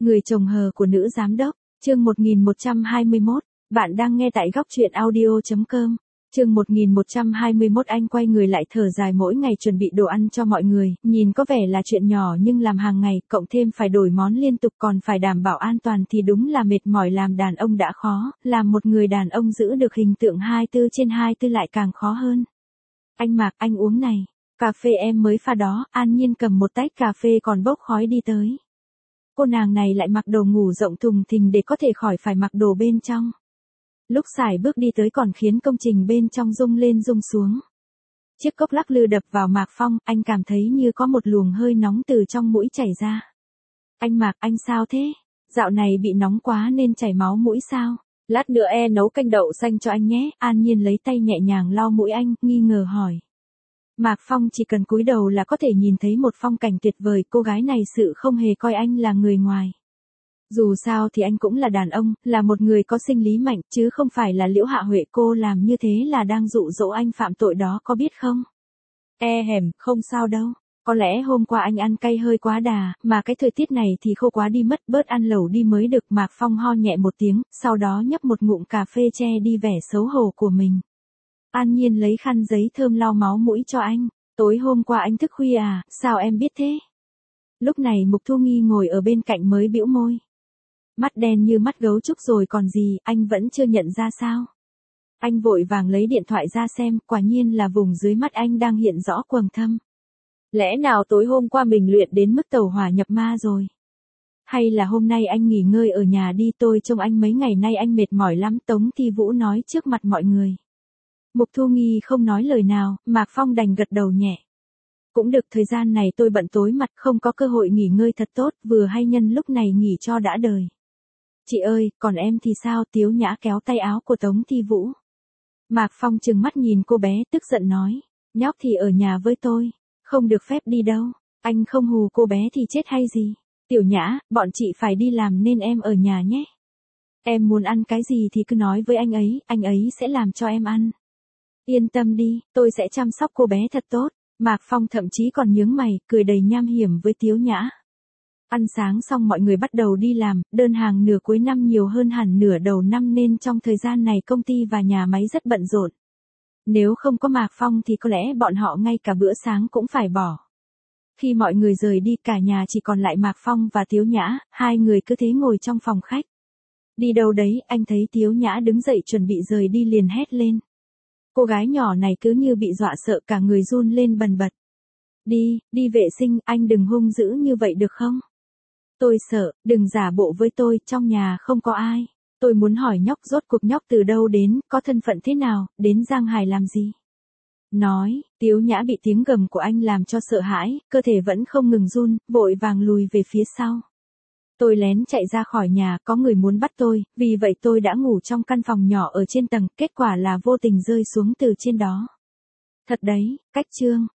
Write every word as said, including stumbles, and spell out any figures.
Người chồng hờ của nữ giám đốc, chương một nghìn một trăm hai mươi mốt, bạn đang nghe tại góc truyện audio chấm com. Chương một nghìn một trăm hai mươi mốt. Anh quay người lại thở dài, mỗi ngày chuẩn bị đồ ăn cho mọi người, nhìn có vẻ là chuyện nhỏ nhưng làm hàng ngày, cộng thêm phải đổi món liên tục còn phải đảm bảo an toàn thì đúng là mệt mỏi. Làm đàn ông đã khó, làm một người đàn ông giữ được hình tượng hai mươi bốn trên hai mươi bốn lại càng khó hơn. Anh Mạc, anh uống này, cà phê em mới pha đó. An Nhiên cầm một tách cà phê còn bốc khói đi tới. Cô nàng này lại mặc đồ ngủ rộng thùng thình để có thể khỏi phải mặc đồ bên trong. Lúc sải bước đi tới còn khiến công trình bên trong rung lên rung xuống. Chiếc cốc lắc lư đập vào Mạc Phong, anh cảm thấy như có một luồng hơi nóng từ trong mũi chảy ra. Anh Mạc, anh sao thế? Dạo này bị nóng quá nên chảy máu mũi sao? Lát nữa e nấu canh đậu xanh cho anh nhé. An Nhiên lấy tay nhẹ nhàng lau mũi anh, nghi ngờ hỏi. Mạc Phong chỉ cần cúi đầu là có thể nhìn thấy một phong cảnh tuyệt vời. Cô gái này sự không hề coi anh là người ngoài. Dù sao thì anh cũng là đàn ông, là một người có sinh lý mạnh, chứ không phải là Liễu Hạ Huệ. Cô làm như thế là đang dụ dỗ anh phạm tội đó, có biết không? E hèm, không sao đâu. Có lẽ hôm qua anh ăn cay hơi quá đà, mà cái thời tiết này thì khô quá đi mất, bớt ăn lẩu đi mới được. Mạc Phong ho nhẹ một tiếng, sau đó nhấp một ngụm cà phê che đi vẻ xấu hổ của mình. An Nhiên lấy khăn giấy thơm lau máu mũi cho anh. Tối hôm qua anh thức khuya à, sao em biết thế? Lúc này Mục Thu Nghi ngồi ở bên cạnh mới bĩu môi. Mắt đen như mắt gấu trúc rồi còn gì, anh vẫn chưa nhận ra sao? Anh vội vàng lấy điện thoại ra xem, quả nhiên là vùng dưới mắt anh đang hiện rõ quầng thâm. Lẽ nào tối hôm qua mình luyện đến mức tẩu hỏa nhập ma rồi? Hay là hôm nay anh nghỉ ngơi ở nhà đi, tôi trông anh mấy ngày nay anh mệt mỏi lắm. Tống Thi Vũ nói trước mặt mọi người. Mục Thu Nghi không nói lời nào, Mạc Phong đành gật đầu nhẹ. Cũng được, thời gian này tôi bận tối mặt không có cơ hội nghỉ ngơi thật tốt, vừa hay nhân lúc này nghỉ cho đã đời. Chị ơi, còn em thì sao? Tiếu Nhã kéo tay áo của Tống Thi Vũ. Mạc Phong trừng mắt nhìn cô bé, tức giận nói. Nhóc thì ở nhà với tôi, không được phép đi đâu. Anh không hù cô bé thì chết hay gì? Tiểu Nhã, bọn chị phải đi làm nên em ở nhà nhé. Em muốn ăn cái gì thì cứ nói với anh ấy, anh ấy sẽ làm cho em ăn. Yên tâm đi, tôi sẽ chăm sóc cô bé thật tốt. Mạc Phong thậm chí còn nhướng mày, cười đầy nham hiểm với Tiếu Nhã. Ăn sáng xong mọi người bắt đầu đi làm, đơn hàng nửa cuối năm nhiều hơn hẳn nửa đầu năm nên trong thời gian này công ty và nhà máy rất bận rộn. Nếu không có Mạc Phong thì có lẽ bọn họ ngay cả bữa sáng cũng phải bỏ. Khi mọi người rời đi, cả nhà chỉ còn lại Mạc Phong và Tiếu Nhã, hai người cứ thế ngồi trong phòng khách. Đi đâu đấy? Anh thấy Tiếu Nhã đứng dậy chuẩn bị rời đi liền hét lên. Cô gái nhỏ này cứ như bị dọa sợ, cả người run lên bần bật. Đi, đi vệ sinh, anh đừng hung dữ như vậy được không? Tôi sợ, đừng giả bộ với tôi, trong nhà không có ai. Tôi muốn hỏi nhóc rốt cuộc nhóc từ đâu đến, có thân phận thế nào, đến Giang Hải làm gì? Nói, Tiếu Nhã bị tiếng gầm của anh làm cho sợ hãi, cơ thể vẫn không ngừng run, vội vàng lùi về phía sau. Tôi lén chạy ra khỏi nhà, có người muốn bắt tôi, vì vậy tôi đã ngủ trong căn phòng nhỏ ở trên tầng, kết quả là vô tình rơi xuống từ trên đó. Thật đấy, cách chương,